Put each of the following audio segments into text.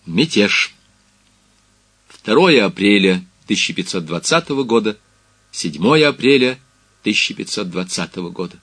Мятеж. 2 апреля 1520 года, 7 апреля 1520 года.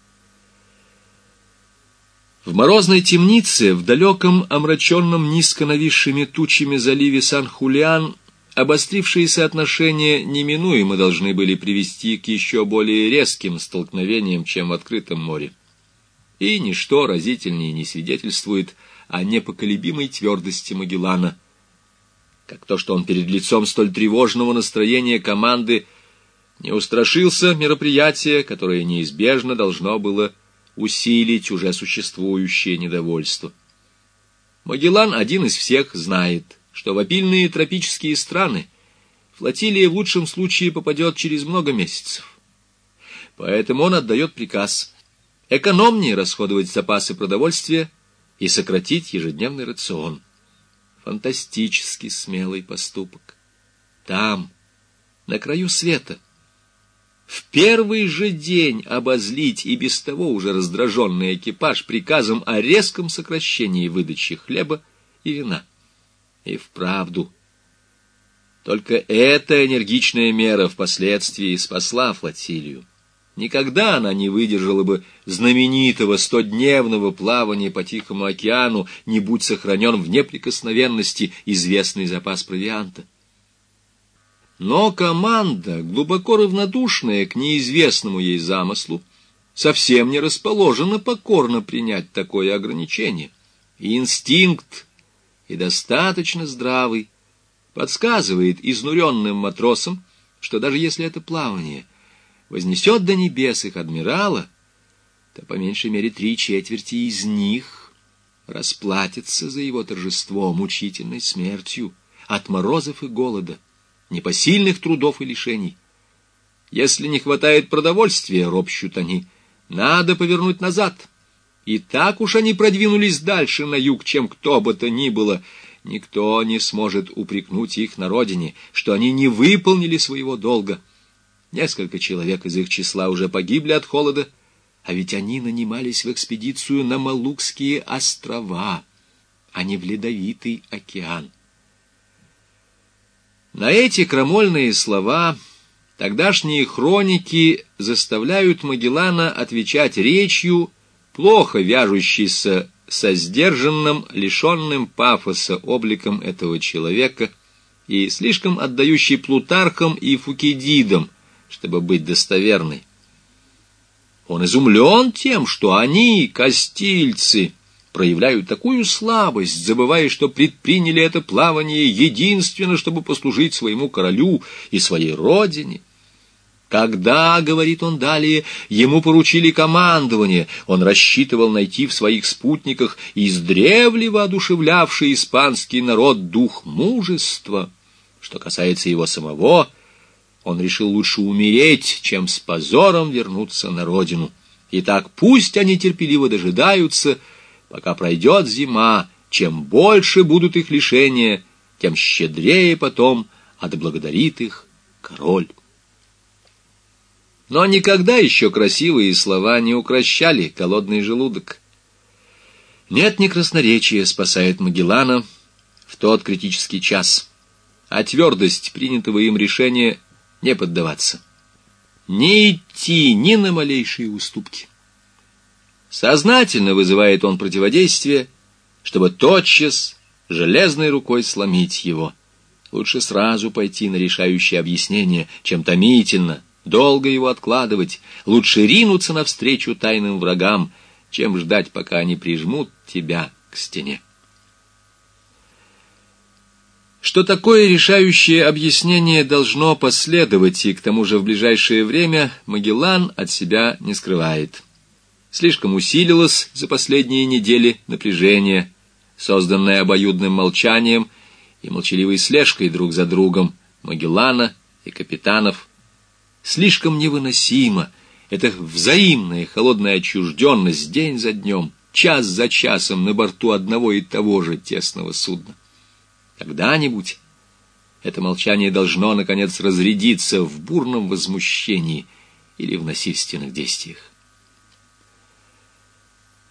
В морозной темнице, в далеком, омраченном низко нависшими тучами заливе Сан-Хулиан, обострившиеся отношения неминуемо должны были привести к еще более резким столкновениям, чем в открытом море. И ничто разительнее не свидетельствует о непоколебимой твердости Магеллана, как то, что он перед лицом столь тревожного настроения команды не устрашился мероприятия, которое неизбежно должно было усилить уже существующее недовольство. Магеллан один из всех знает, что в обильные тропические страны флотилия в лучшем случае попадет через много месяцев. Поэтому он отдает приказ экономнее расходовать запасы продовольствия и сократить ежедневный рацион. Фантастически смелый поступок. Там, на краю света, в первый же день обозлить и без того уже раздраженный экипаж приказом о резком сокращении выдачи хлеба и вина. И вправду, только эта энергичная мера впоследствии спасла флотилию. Никогда она не выдержала бы знаменитого 100-дневного плавания по Тихому океану, не будь сохранен в неприкосновенности известный запас провианта. Но команда, глубоко равнодушная к неизвестному ей замыслу, совсем не расположена покорно принять такое ограничение. И инстинкт, и достаточно здравый, подсказывает изнуренным матросам, что даже если это плавание вознесет до небес их адмирала, то по меньшей мере 3/4 из них расплатятся за его торжество мучительной смертью от морозов и голода, непосильных трудов и лишений. Если не хватает продовольствия, ропщут они, надо повернуть назад. И так уж они продвинулись дальше на юг, чем кто бы то ни было. Никто не сможет упрекнуть их на родине, что они не выполнили своего долга. Несколько человек из их числа уже погибли от холода, а ведь они нанимались в экспедицию на Малукские острова, а не в Ледовитый океан. На эти крамольные слова тогдашние хроники заставляют Магеллана отвечать речью, плохо вяжущейся со сдержанным, лишенным пафоса обликом этого человека и слишком отдающей Плутархам и Фукидидам, чтобы быть достоверной. Он изумлен тем, что они, кастильцы, проявляют такую слабость, забывая, что предприняли это плавание единственно, чтобы послужить своему королю и своей родине. Когда, говорит он далее, ему поручили командование, он рассчитывал найти в своих спутниках издревле воодушевлявший испанский народ дух мужества. Что касается его самого, он решил лучше умереть, чем с позором вернуться на родину. Итак, пусть они терпеливо дожидаются, пока пройдет зима. Чем больше будут их лишения, тем щедрее потом отблагодарит их король. Но никогда еще красивые слова не укрощали голодный желудок. Нет, не красноречие спасает Магеллана в тот критический час, а твердость принятого им решения не поддаваться, не идти ни на малейшие уступки. Сознательно вызывает он противодействие, чтобы тотчас железной рукой сломить его. Лучше сразу пойти на решающее объяснение, чем томительно, долго его откладывать. Лучше ринуться навстречу тайным врагам, чем ждать, пока они прижмут тебя к стене. Что такое решающее объяснение должно последовать, и к тому же в ближайшее время, Магеллан от себя не скрывает. Слишком усилилось за последние недели напряжение, созданное обоюдным молчанием и молчаливой слежкой друг за другом Магеллана и капитанов. Слишком невыносимо эта взаимная холодная отчужденность день за днем, час за часом на борту одного и того же тесного судна. Когда-нибудь это молчание должно, наконец, разрядиться в бурном возмущении или в насильственных действиях.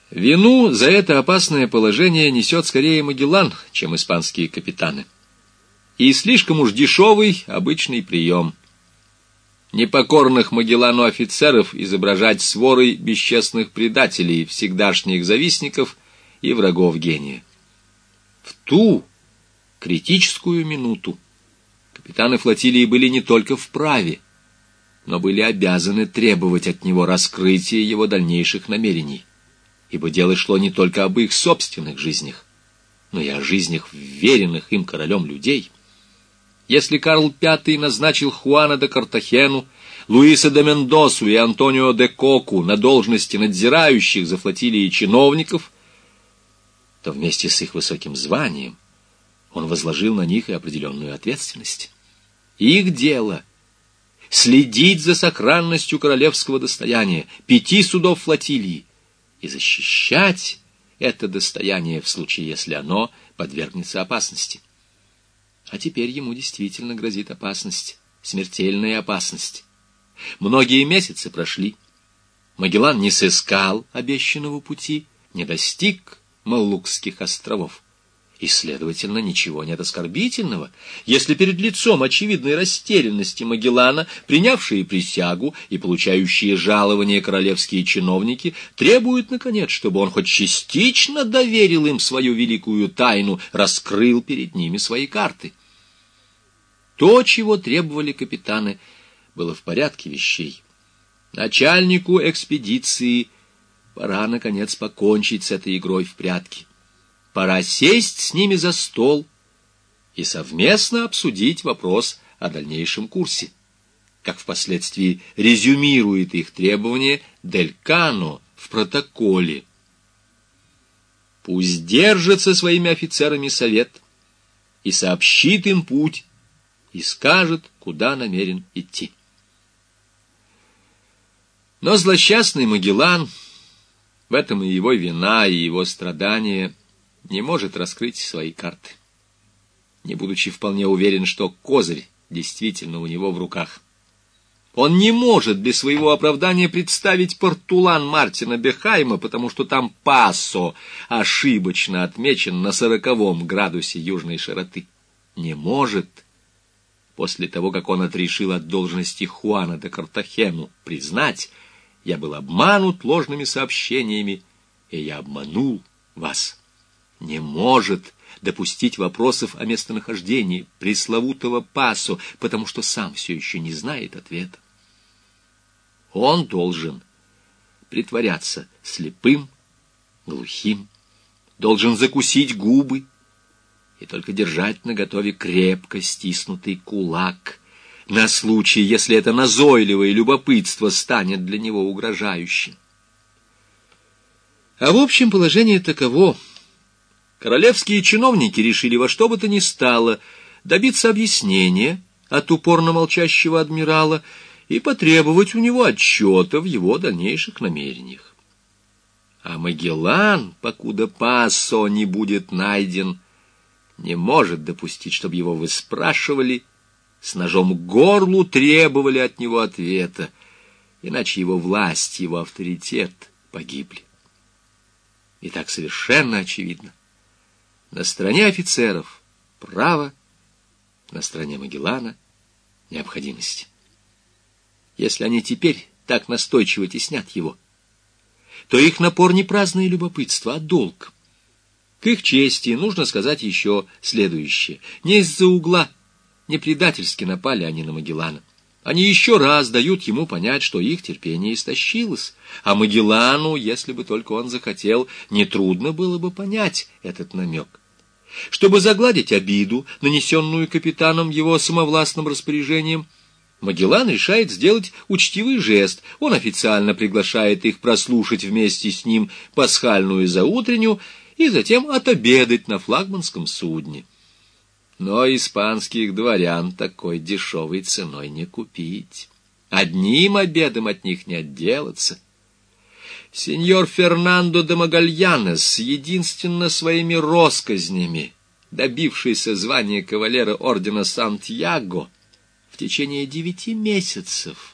Вину за это опасное положение несет скорее Магеллан, чем испанские капитаны. И слишком уж дешевый обычный прием. Непокорных Магеллану офицеров изображать сворой бесчестных предателей, всегдашних завистников и врагов гения. В ту критическую минуту капитаны флотилии были не только вправе, но были обязаны требовать от него раскрытия его дальнейших намерений, ибо дело шло не только об их собственных жизнях, но и о жизнях вверенных им королем людей. Если Карл V назначил Хуана де Картахену, Луиса де Мендосу и Антонио де Коку на должности надзирающих за флотилией чиновников, то вместе с их высоким званием он возложил на них и определенную ответственность. Их дело — следить за сохранностью королевского достояния, 5 судов флотилии, и защищать это достояние в случае, если оно подвергнется опасности. А теперь ему действительно грозит опасность, смертельная опасность. Многие месяцы прошли. Магеллан не сыскал обещанного пути, не достиг Малукских островов. И, следовательно, ничего нет оскорбительного, если перед лицом очевидной растерянности Магеллана, принявшие присягу и получающие жалования королевские чиновники, требуют, наконец, чтобы он хоть частично доверил им свою великую тайну, раскрыл перед ними свои карты. То, чего требовали капитаны, было в порядке вещей. Начальнику экспедиции пора, наконец, покончить с этой игрой в прятки. Пора сесть с ними за стол и совместно обсудить вопрос о дальнейшем курсе, как впоследствии резюмирует их требования Дель Кано в протоколе. Пусть держит со своими офицерами совет и сообщит им путь, и скажет, куда намерен идти. Но злосчастный Магеллан, в этом и его вина, и его страдания, не может раскрыть свои карты, не будучи вполне уверен, что козырь действительно у него в руках. Он не может без своего оправдания представить Портулан Мартина Бехайма, потому что там Пасо ошибочно отмечен на 40 градусе южной широты. Не может, после того, как он отрешил от должности Хуана де Картахену, признать: я был обманут ложными сообщениями, и я обманул вас. Не может допустить вопросов о местонахождении пресловутого Пасо, потому что сам все еще не знает ответа. Он должен притворяться слепым, глухим, должен закусить губы и только держать наготове крепко стиснутый кулак на случай, если это назойливое любопытство станет для него угрожающим. А в общем положение таково. Королевские чиновники решили во что бы то ни стало добиться объяснения от упорно молчащего адмирала и потребовать у него отчета в его дальнейших намерениях. А Магеллан, покуда Пасо не будет найден, не может допустить, чтобы его выспрашивали, с ножом к горлу требовали от него ответа, иначе его власть, его авторитет погибли. И так совершенно очевидно. На стороне офицеров право, на стороне Магеллана необходимость. Если они теперь так настойчиво теснят его, то их напор не праздное любопытство, а долг. К их чести нужно сказать еще следующее. Не из-за угла, не предательски напали они на Магеллана. Они еще раз дают ему понять, что их терпение истощилось, а Магеллану, если бы только он захотел, нетрудно было бы понять этот намек. Чтобы загладить обиду, нанесенную капитаном его самовластным распоряжением, Магеллан решает сделать учтивый жест. Он официально приглашает их прослушать вместе с ним пасхальную заутренню и затем отобедать на флагманском судне. Но испанских дворян такой дешевой ценой не купить. Одним обедом от них не отделаться. Сеньор Фернандо де Магальянес, единственно своими россказнями, добившийся звания кавалера ордена Сантьяго, в течение 9 месяцев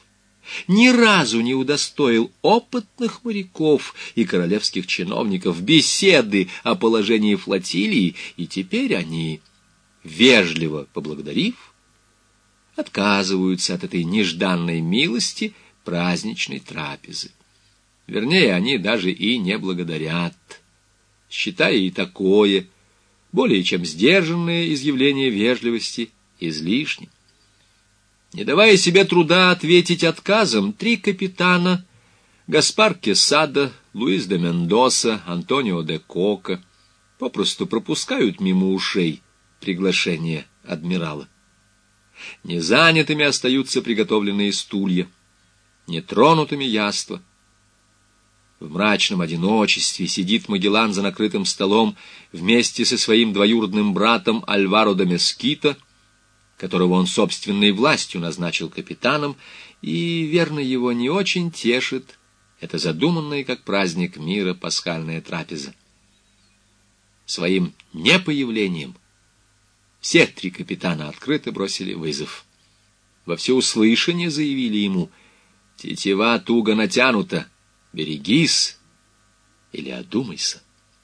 ни разу не удостоил опытных моряков и королевских чиновников беседы о положении флотилии, и теперь они, вежливо поблагодарив, отказываются от этой нежданной милости праздничной трапезы. Вернее, они даже и не благодарят, считая и такое, более чем сдержанное изъявление вежливости, излишним. Не давая себе труда ответить отказом, 3 капитана — Гаспар Quesada, Луис де Мендоса, Антонио де Кока — попросту пропускают мимо ушей приглашение адмирала. Незанятыми остаются приготовленные стулья, нетронутыми яства. В мрачном одиночестве сидит Магеллан за накрытым столом вместе со своим двоюродным братом Альваро де Мескита, которого он собственной властью назначил капитаном, и, верно, его не очень тешит эта задуманная как праздник мира пасхальная трапеза. Своим непоявлением все 3 капитана открыто бросили вызов. Во всеуслышание заявили ему: «Тетива туго натянута, берегись или одумайся».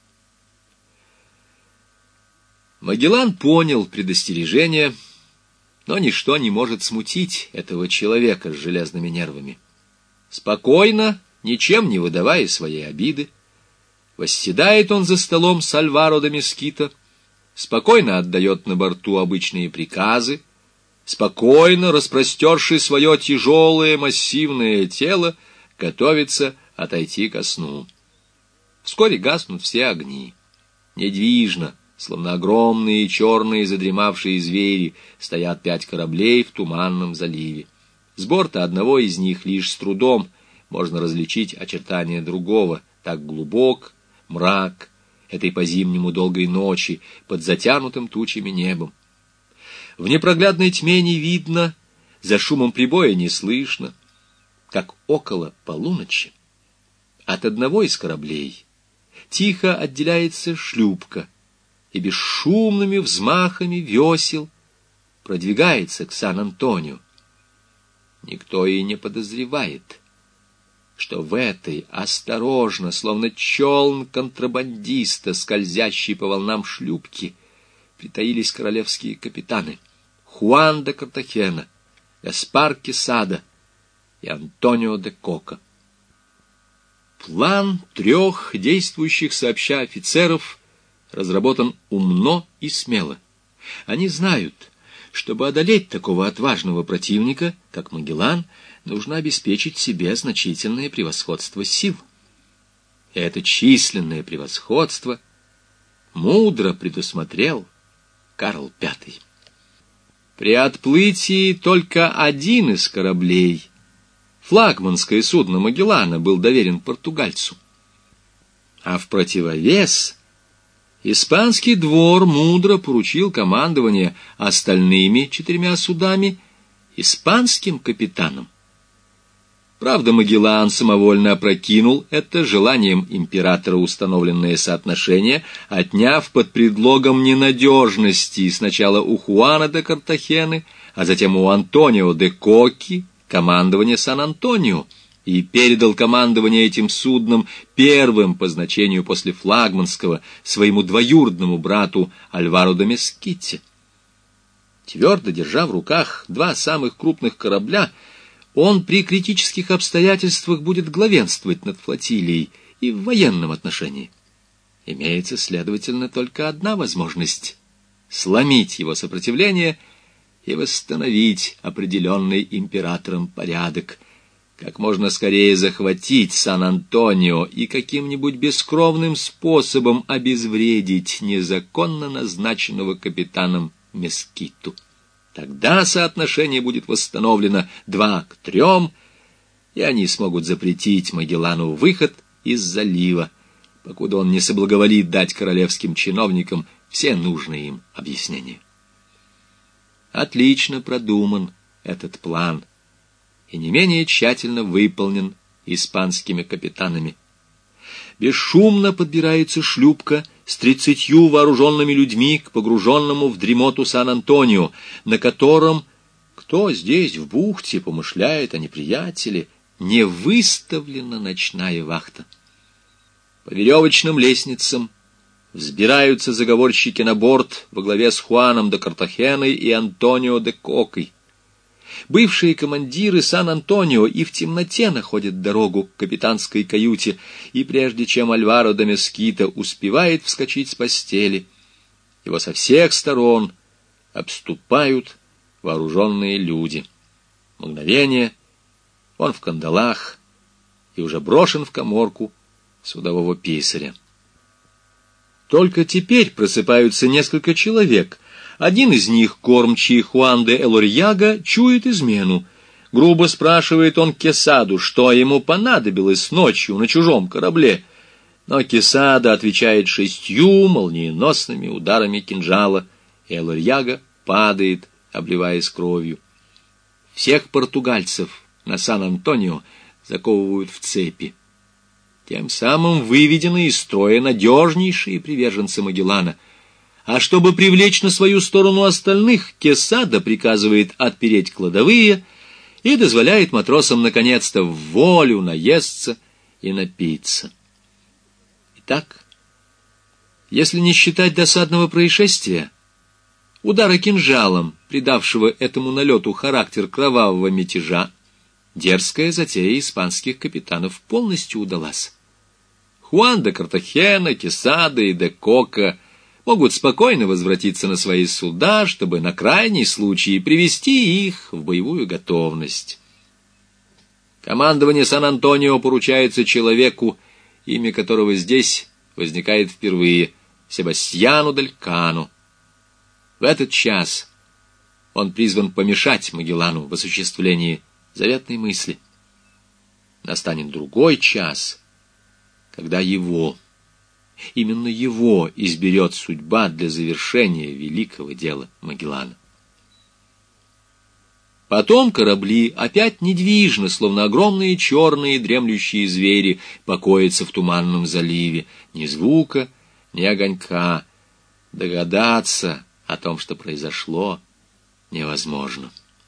Магеллан понял предостережение, но ничто не может смутить этого человека с железными нервами. Спокойно, ничем не выдавая своей обиды, восседает он за столом с Альваро де Мескита, спокойно отдает на борту обычные приказы, спокойно, распростерши свое тяжелое массивное тело, готовится отойти ко сну. Вскоре гаснут все огни. Недвижно, словно огромные черные задремавшие звери, стоят 5 кораблей в туманном заливе. С борта одного из них лишь с трудом можно различить очертания другого, так глубок мрак этой по-зимнему долгой ночи под затянутым тучами небом. В непроглядной тьме не видно, за шумом прибоя не слышно, как около полуночи от одного из кораблей тихо отделяется шлюпка и бесшумными взмахами весел продвигается к Сан-Антонио. Никто и не подозревает, что в этой осторожно, словно челн контрабандиста, скользящей по волнам шлюпки, притаились королевские капитаны Хуан де Картахена, Гаспар Quesada и Антонио де Кока. План 3 действующих сообща офицеров разработан умно и смело. Они знают, чтобы одолеть такого отважного противника, как Магеллан, нужно обеспечить себе значительное превосходство сил. И это численное превосходство мудро предусмотрел Карл V. При отплытии только один из кораблей, флагманское судно Магеллана, был доверен португальцу. А в противовес испанский двор мудро поручил командование остальными 4 судами испанским капитанам. Правда, Магеллан самовольно опрокинул это желанием императора установленное соотношение, отняв под предлогом ненадежности сначала у Хуана де Картахены, а затем у Антонио де Коки командование Сан-Антонио, и передал командование этим судном первым по значению после флагманского своему двоюродному брату Альваро де Меските. Твердо держа в руках 2 самых крупных корабля, он при критических обстоятельствах будет главенствовать над флотилией и в военном отношении. Имеется, следовательно, только одна возможность — сломить его сопротивление и восстановить определенный императором порядок, как можно скорее захватить Сан-Антонио и каким-нибудь бескровным способом обезвредить незаконно назначенного капитаном Мескиту. Тогда соотношение будет восстановлено 2 к 3, и они смогут запретить Магеллану выход из залива, покуда он не соблаговолит дать королевским чиновникам все нужные им объяснения. Отлично продуман этот план и не менее тщательно выполнен испанскими капитанами. Бесшумно подбирается шлюпка с 30 вооруженными людьми к погруженному в дремоту Сан-Антонио, на котором, к Кто здесь, в бухте, помышляет о неприятеле? Не выставлена ночная вахта. По веревочным лестницам взбираются заговорщики на борт во главе с Хуаном де Картахеной и Антонио де Кокой. Бывшие командиры Сан-Антонио и в темноте находят дорогу к капитанской каюте, и прежде чем Альваро де Мескита успевает вскочить с постели, его со всех сторон обступают вооруженные люди. Мгновение, он в кандалах и уже брошен в каморку судового писаря. Только теперь просыпаются несколько человек. Один из них, кормчий Хуан де Элорьяга, чует измену. Грубо спрашивает он Кесаду, что ему понадобилось ночью на чужом корабле. Но Кесада отвечает 6 молниеносными ударами кинжала, и Элорьяга падает, обливаясь кровью. Всех португальцев на Сан-Антонио заковывают в цепи. Тем самым выведены из строя надежнейшие приверженцы Магеллана. А чтобы привлечь на свою сторону остальных, Кесада приказывает отпереть кладовые и дозволяет матросам наконец-то в волю наесться и напиться. Итак, если не считать досадного происшествия, удара кинжалом, придавшего этому налету характер кровавого мятежа, дерзкая затея испанских капитанов полностью удалась. Хуан де Картахена, Кесада и де Кока могут спокойно возвратиться на свои суда, чтобы на крайний случай привести их в боевую готовность. Командование Сан-Антонио поручается человеку, имя которого здесь возникает впервые, Себастьяну дель Кано. В этот час он призван помешать Магеллану в осуществлении заветной мысли. Настанет другой час, когда именно его изберет судьба для завершения великого дела Магеллана. Потом корабли опять недвижно, словно огромные черные дремлющие звери, покоятся в туманном заливе. Ни звука, ни огонька. Догадаться о том, что произошло, невозможно.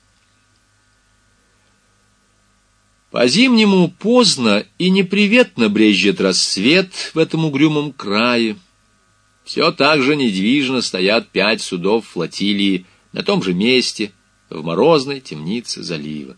По-зимнему поздно и неприветно брезжит рассвет в этом угрюмом крае. Все так же недвижно стоят 5 судов флотилии на том же месте, в морозной темнице залива.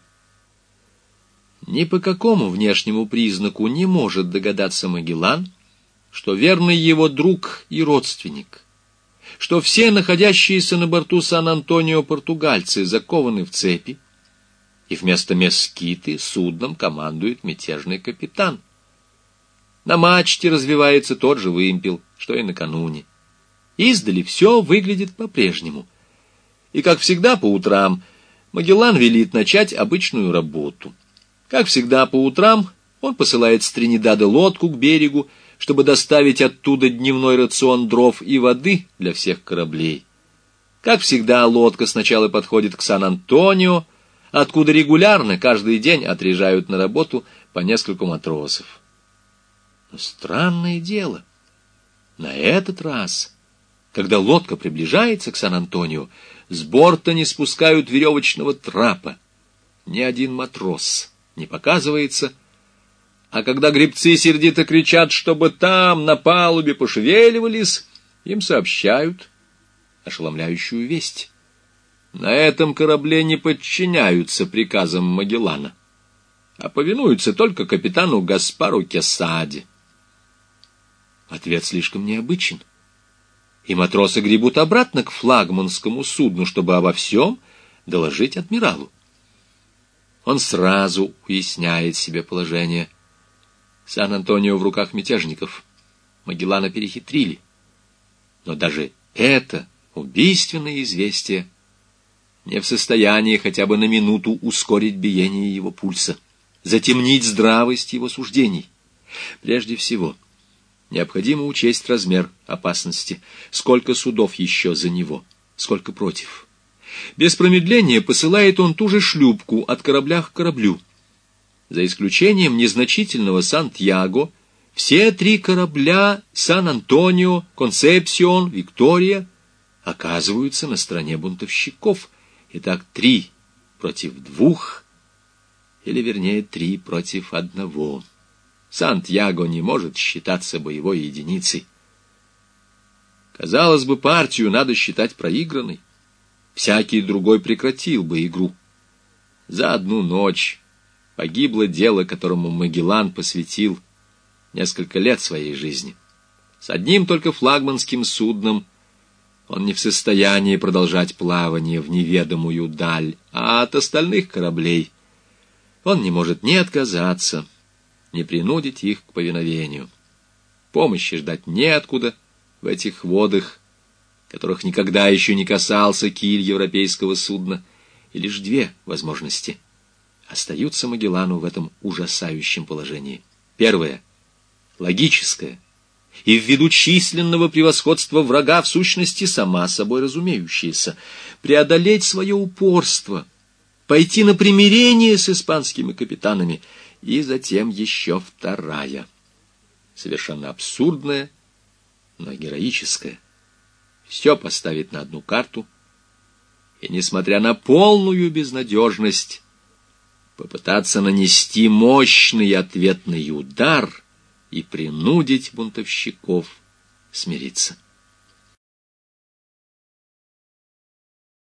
Ни по какому внешнему признаку не может догадаться Магеллан, что верный его друг и родственник, что все находящиеся на борту Сан-Антонио португальцы закованы в цепи, и вместо Мескиты судном командует мятежный капитан. На мачте развивается тот же вымпел, что и накануне. Издали все выглядит по-прежнему. И, как всегда, по утрам Магеллан велит начать обычную работу. Как всегда, по утрам он посылает с Тринидада лодку к берегу, чтобы доставить оттуда дневной рацион дров и воды для всех кораблей. Как всегда, лодка сначала подходит к Сан-Антонио, откуда регулярно каждый день отряжают на работу по нескольку матросов. Но странное дело, на этот раз, когда лодка приближается к Сан-Антонио, с борта не спускают веревочного трапа. Ни один матрос не показывается, а когда гребцы сердито кричат, чтобы там, на палубе, пошевеливались, им сообщают ошеломляющую весть. На этом корабле не подчиняются приказам Магеллана, а повинуются только капитану Гаспару Кесаде. Ответ слишком необычен, и матросы гребут обратно к флагманскому судну, чтобы обо всем доложить адмиралу. Он сразу уясняет себе положение. Сан-Антонио в руках мятежников. Магеллана перехитрили. Но даже это убийственное известие не в состоянии хотя бы на минуту ускорить биение его пульса, затемнить здравость его суждений. Прежде всего, необходимо учесть размер опасности, сколько судов еще за него, сколько против. Без промедления посылает он ту же шлюпку от корабля к кораблю. За исключением незначительного Сантьяго, все 3 корабля Сан-Антонио, Консепсион, Виктория оказываются на стороне бунтовщиков. Итак, 3 против 2, или, вернее, 3 против 1. Сантьяго не может считаться боевой единицей. Казалось бы, партию надо считать проигранной. Всякий другой прекратил бы игру. За одну ночь погибло дело, которому Магеллан посвятил несколько лет своей жизни. С одним только флагманским судном он не в состоянии продолжать плавание в неведомую даль, а от остальных кораблей он не может ни отказаться, ни принудить их к повиновению. Помощи ждать неоткуда в этих водах, которых никогда еще не касался киль европейского судна, и лишь 2 возможности остаются Магеллану в этом ужасающем положении. Первое — логическое, и ввиду численного превосходства врага в сущности сама собой разумеющееся: преодолеть свое упорство, пойти на примирение с испанскими капитанами, и затем еще вторая, совершенно абсурдная, но героическая: все поставить на одну карту и, несмотря на полную безнадежность, попытаться нанести мощный ответный удар и принудить бунтовщиков смириться.